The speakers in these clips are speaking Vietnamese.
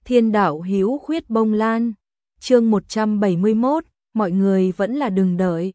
Thiên đạo hữu khuyết bông lan. Chương 171, mọi người vẫn là đừng đợi.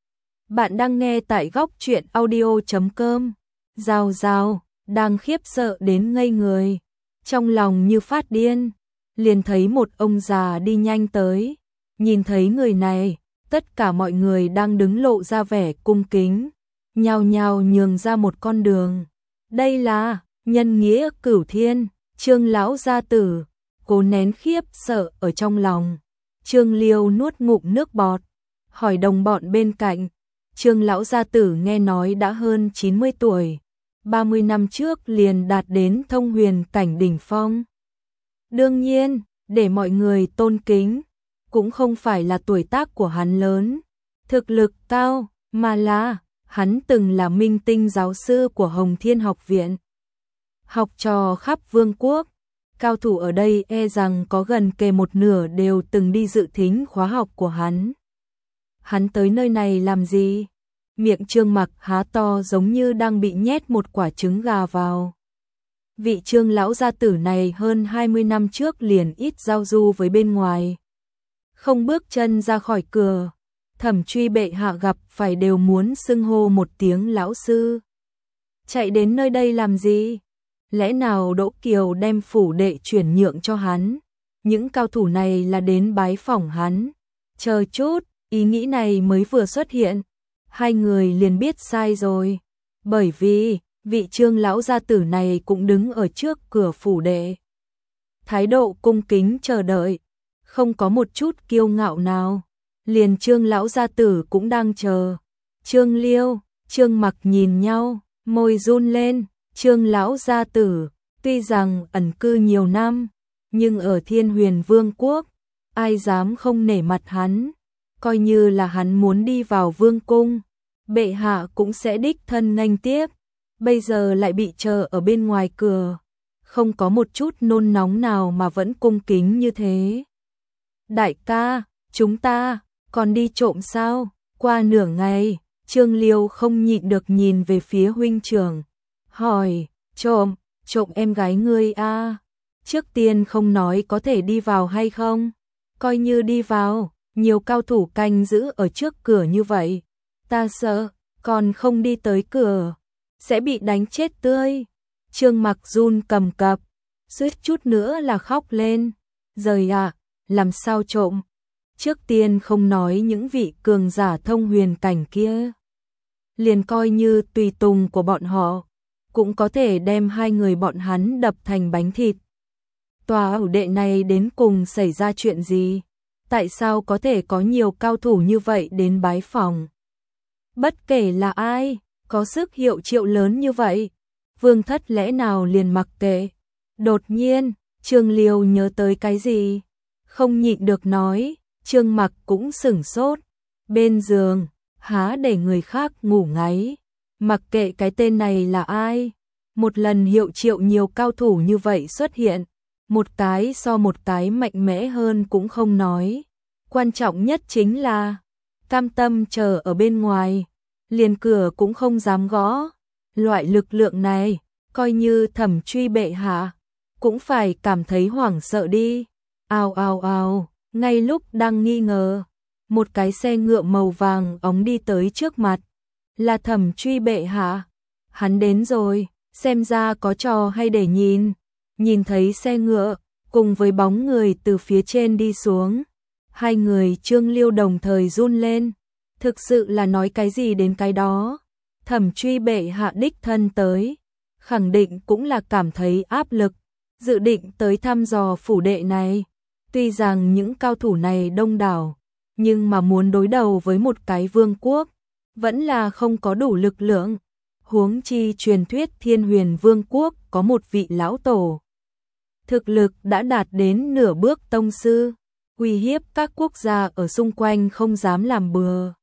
Bạn đang nghe tại góc truyện audio.com. Giao Giao đang khiếp sợ đến ngây người, trong lòng như phát điên, liền thấy một ông già đi nhanh tới. Nhìn thấy người này, tất cả mọi người đang đứng lộ ra vẻ cung kính, nhao nhao nhường ra một con đường. Đây là nhân nghĩa cửu thiên, Trương lão gia tử. Cố nén khiếp sợ ở trong lòng, Trương Liêu nuốt ngụm nước bọt, hỏi đồng bọn bên cạnh. Trương lão gia tử nghe nói đã hơn 90 tuổi, 30 năm trước liền đạt đến thông huyền cảnh đỉnh phong. Đương nhiên, để mọi người tôn kính, cũng không phải là tuổi tác của hắn lớn, thực lực cao, mà là hắn từng là minh tinh giáo sư của Hồng Thiên học viện, học trò khắp vương quốc. Cao thủ ở đây e rằng có gần kề một nửa đều từng đi dự thính khóa học của hắn. Hắn tới nơi này làm gì? Miệng Trương Mặc há to giống như đang bị nhét một quả trứng gà vào. Vị Trương lão gia tử này hơn 20 năm trước liền ít giao du với bên ngoài. Không bước chân ra khỏi cửa, Thẩm Truy bệ hạ gặp phải đều muốn xưng hô một tiếng lão sư. Chạy đến nơi đây làm gì? Lẽ nào Đỗ Kiều đem phủ đệ chuyển nhượng cho hắn? Những cao thủ này là đến bái phỏng hắn. Chờ chút, ý nghĩ này mới vừa xuất hiện, hai người liền biết sai rồi. Bởi vì, vị Trương lão gia tử này cũng đứng ở trước cửa phủ đệ. Thái độ cung kính chờ đợi, không có một chút kiêu ngạo nào. Liền Trương lão gia tử cũng đang chờ. Trương Liêu, Trương Mặc nhìn nhau, môi run lên. Trương lão gia tử, tuy rằng ẩn cư nhiều năm, nhưng ở Thiên Huyền Vương quốc, ai dám không nể mặt hắn, coi như là hắn muốn đi vào vương cung, bệ hạ cũng sẽ đích thân nghênh tiếp, bây giờ lại bị chờ ở bên ngoài cửa, không có một chút nôn nóng nào mà vẫn cung kính như thế. Đại ca, chúng ta còn đi trộm sao? Qua nửa ngày, Trương Liêu không nhịn được nhìn về phía huynh trưởng, hỏi, trộm em gái ngươi à? Trước tiên không nói có thể đi vào hay không, coi như đi vào, nhiều cao thủ canh giữ ở trước cửa như vậy, ta sợ, còn không đi tới cửa, sẽ bị đánh chết tươi. Trương Mặc run cầm cập, suýt chút nữa là khóc lên. Giời ạ, làm sao trộm? Trước tiên không nói những vị cường giả thông huyền cảnh kia, liền coi như tùy tùng của bọn họ, cũng có thể đem hai người bọn hắn đập thành bánh thịt. Tòa ẩu đệ này đến cùng xảy ra chuyện gì? Tại sao có thể có nhiều cao thủ như vậy đến bái phỏng? Bất kể là ai, có sức hiệu triệu lớn như vậy, Vương thất lẽ nào liền mặc kệ? Đột nhiên, Trương Liêu nhớ tới cái gì? Không nhịn được nói, Trương Mặc cũng sửng sốt. Bên giường, há để người khác ngủ ngáy. Mặc kệ cái tên này là ai, một lần hiệu triệu nhiều cao thủ như vậy xuất hiện, một cái so một cái mạnh mẽ hơn cũng không nói. Quan trọng nhất chính là, cam tâm chờ ở bên ngoài, liền cửa cũng không dám gõ. Loại lực lượng này, coi như Thẩm Truy bệ hạ, cũng phải cảm thấy hoảng sợ đi. Ào ào ào, ngay lúc đang nghi ngờ, một cái xe ngựa màu vàng óng đi tới trước mặt. Là Thẩm Truy bệ hạ, hắn đến rồi, xem ra có trò hay để nhìn. Nhìn thấy xe ngựa, cùng với bóng người từ phía trên đi xuống, hai người Trương Liêu đồng thời run lên, thực sự là nói cái gì đến cái đó. Thẩm Truy bệ hạ đích thân tới, khẳng định cũng là cảm thấy áp lực, dự định tới thăm dò phủ đệ này. Tuy rằng những cao thủ này đông đảo, nhưng mà muốn đối đầu với một cái vương quốc, vẫn là không có đủ lực lượng. Huống chi truyền thuyết Thiên Huyền Vương quốc có một vị lão tổ, thực lực đã đạt đến nửa bước tông sư, uy hiếp các quốc gia ở xung quanh không dám làm bừa.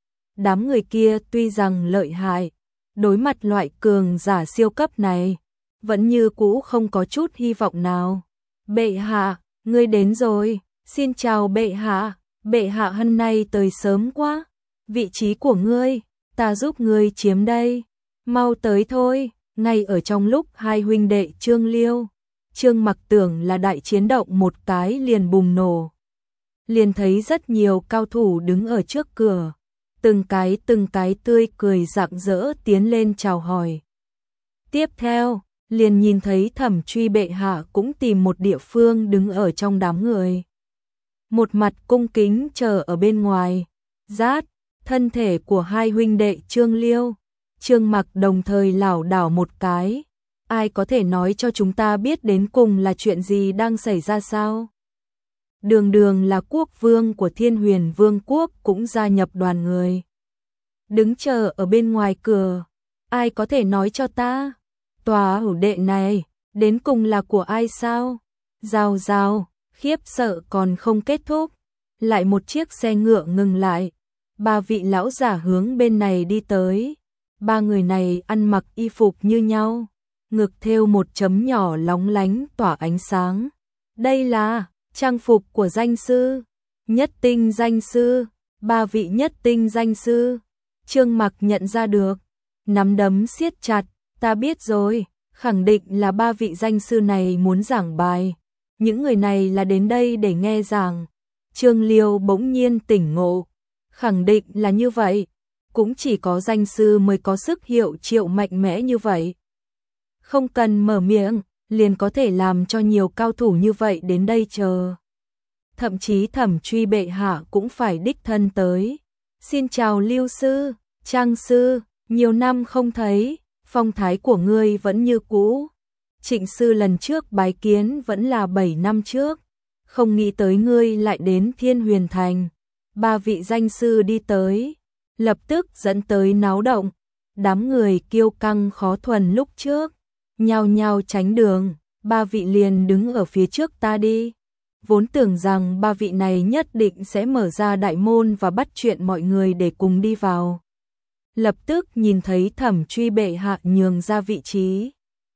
Đám người kia tuy rằng lợi hại, đối mặt loại cường giả siêu cấp này, vẫn như cũ không có chút hy vọng nào. Bệ hạ, ngươi đến rồi. Xin chào bệ hạ hôm nay tới sớm quá. Vị trí của ngươi, ta giúp ngươi chiếm đây. Mau tới thôi. Ngay ở trong lúc hai huynh đệ Trương Liêu, Trương Mặc tưởng là đại chiến động một cái liền bùng nổ. Liền thấy rất nhiều cao thủ đứng ở trước cửa, từng cái tươi cười rạng rỡ tiến lên chào hỏi. Tiếp theo, liền nhìn thấy Thẩm Truy bệ hạ cũng tìm một địa phương đứng ở trong đám người. Một mặt cung kính chờ ở bên ngoài. Rát, thân thể của hai huynh đệ Trương Liêu, Trương Mặc đồng thời lảo đảo một cái. Ai có thể nói cho chúng ta biết đến cùng là chuyện gì đang xảy ra sao? Đường Đường là quốc vương của Thiên Huyền Vương quốc cũng gia nhập đoàn người. Đứng chờ ở bên ngoài cửa. Ai có thể nói cho ta? Tòa ủ đệ này, đến cùng là của ai sao? Rào rào, khiếp sợ còn không kết thúc. Lại một chiếc xe ngựa ngừng lại. Ba vị lão giả hướng bên này đi tới. Ba người này ăn mặc y phục như nhau. Ngực thêu một chấm nhỏ lóng lánh tỏa ánh sáng. Đây là trang phục của danh sư. Nhất tinh danh sư. Ba vị nhất tinh danh sư. Trương Mặc nhận ra được. Nắm đấm siết chặt. Ta biết rồi, khẳng định là ba vị danh sư này muốn giảng bài. Những người này là đến đây để nghe giảng. Trương Liêu bỗng nhiên tỉnh ngộ. Khẳng định là như vậy. Cũng chỉ có danh sư mới có sức hiệu triệu mạnh mẽ như vậy. Không cần mở miệng, liền có thể làm cho nhiều cao thủ như vậy đến đây chờ. Thậm chí Thẩm Truy bệ hạ cũng phải đích thân tới. Xin chào Liêu sư, Trang sư, nhiều năm không thấy. Phong thái của ngươi vẫn như cũ. Trịnh sư lần trước bái kiến vẫn là 7 năm trước. Không nghĩ tới ngươi lại đến Thiên Huyền Thành. Ba vị danh sư đi tới, lập tức dẫn tới náo động. Đám người kiêu căng khó thuần lúc trước, nhao nhao tránh đường. Ba vị liền đứng ở phía trước ta đi. Vốn tưởng rằng ba vị này nhất định sẽ mở ra đại môn và bắt chuyện mọi người để cùng đi vào. Lập tức nhìn thấy Thẩm Truy bệ hạ nhường ra vị trí.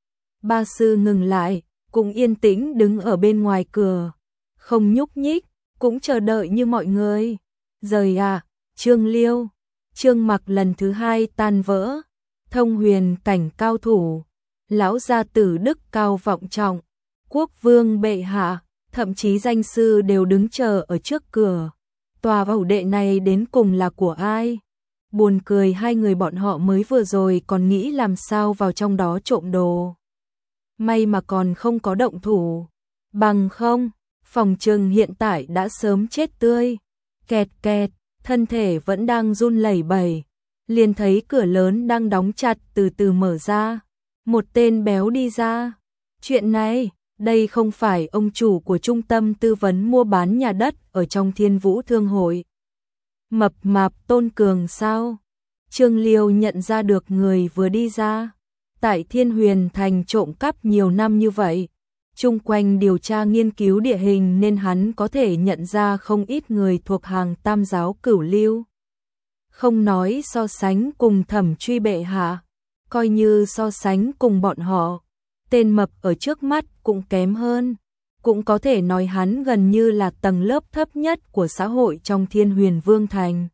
Ba sư ngừng lại, cũng yên tĩnh đứng ở bên ngoài cửa, không nhúc nhích, cũng chờ đợi như mọi người. Rời Trương Liêu, Trương Mặc lần thứ hai tan vỡ. Thông huyền cảnh cao thủ, lão gia tử đức cao vọng trọng, quốc vương bệ hạ, thậm chí danh sư đều đứng chờ ở trước cửa. Tòa ủ đệ này đến cùng là của ai? Buồn cười, hai người bọn họ mới vừa rồi còn nghĩ làm sao vào trong đó trộm đồ. May mà còn không có động thủ. Bằng không, phòng trừng hiện tại đã sớm chết tươi. Kẹt kẹt, thân thể vẫn đang run lẩy bẩy. Liền thấy cửa lớn đang đóng chặt từ từ mở ra. Một tên béo đi ra. Chuyện này, đây không phải ông chủ của trung tâm tư vấn mua bán nhà đất ở trong Thiên Vũ Thương hội. Mập mạp Tôn Cường sao? Trương Liêu nhận ra được người vừa đi ra. Tại Thiên Huyền Thành trộm cắp nhiều năm như vậy, chung quanh điều tra nghiên cứu địa hình nên hắn có thể nhận ra không ít người thuộc hàng Tam giáo Cửu Lưu. Không nói so sánh cùng Thẩm Truy bệ hạ, coi như so sánh cùng bọn họ, tên mập ở trước mắt cũng kém hơn. Cũng có thể nói hắn gần như là tầng lớp thấp nhất của xã hội trong Thiên Huyền Vương Thành.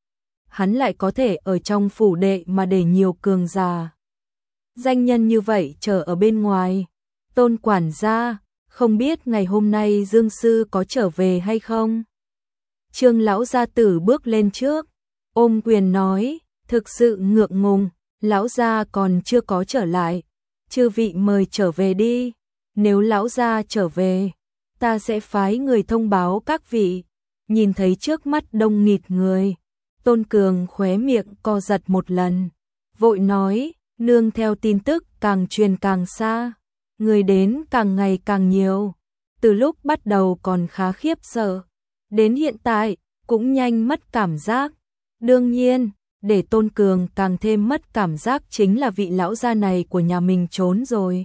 Hắn lại có thể ở trong phủ đệ mà để nhiều cường giả. Danh nhân như vậy chờ ở bên ngoài. Tôn quản gia, không biết ngày hôm nay Dương sư có trở về hay không? Trương lão gia tử bước lên trước, ôm quyền nói, thực sự ngượng ngùng, lão gia còn chưa có trở lại. Chư vị mời trở về đi. Nếu lão gia trở về, ta sẽ phái người thông báo các vị. Nhìn thấy trước mắt đông nghịt người, Tôn Cường khóe miệng co giật một lần, vội nói, nương theo tin tức càng truyền càng xa, người đến càng ngày càng nhiều. Từ lúc bắt đầu còn khá khiếp sợ, đến hiện tại cũng nhanh mất cảm giác. Đương nhiên, để Tôn Cường càng thêm mất cảm giác chính là vị lão gia này của nhà mình trốn rồi.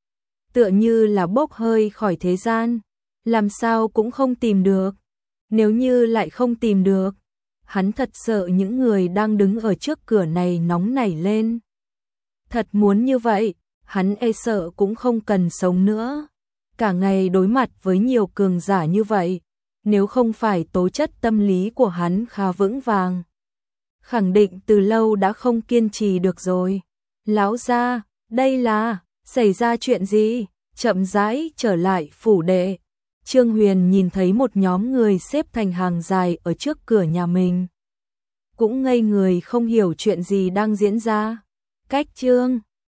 Tựa như là bốc hơi khỏi thế gian, làm sao cũng không tìm được. Nếu như lại không tìm được, hắn thật sợ những người đang đứng ở trước cửa này nóng nảy lên. Thật muốn như vậy, hắn e sợ cũng không cần sống nữa. Cả ngày đối mặt với nhiều cường giả như vậy, nếu không phải tố chất tâm lý của hắn khá vững vàng, khẳng định từ lâu đã không kiên trì được rồi. Lão gia, đây là, xảy ra chuyện gì? chậm rãi trở lại phủ đệ. Trương Huyền nhìn thấy một nhóm người xếp thành hàng dài ở trước cửa nhà mình. Cũng ngây người không hiểu chuyện gì đang diễn ra. Cách Trương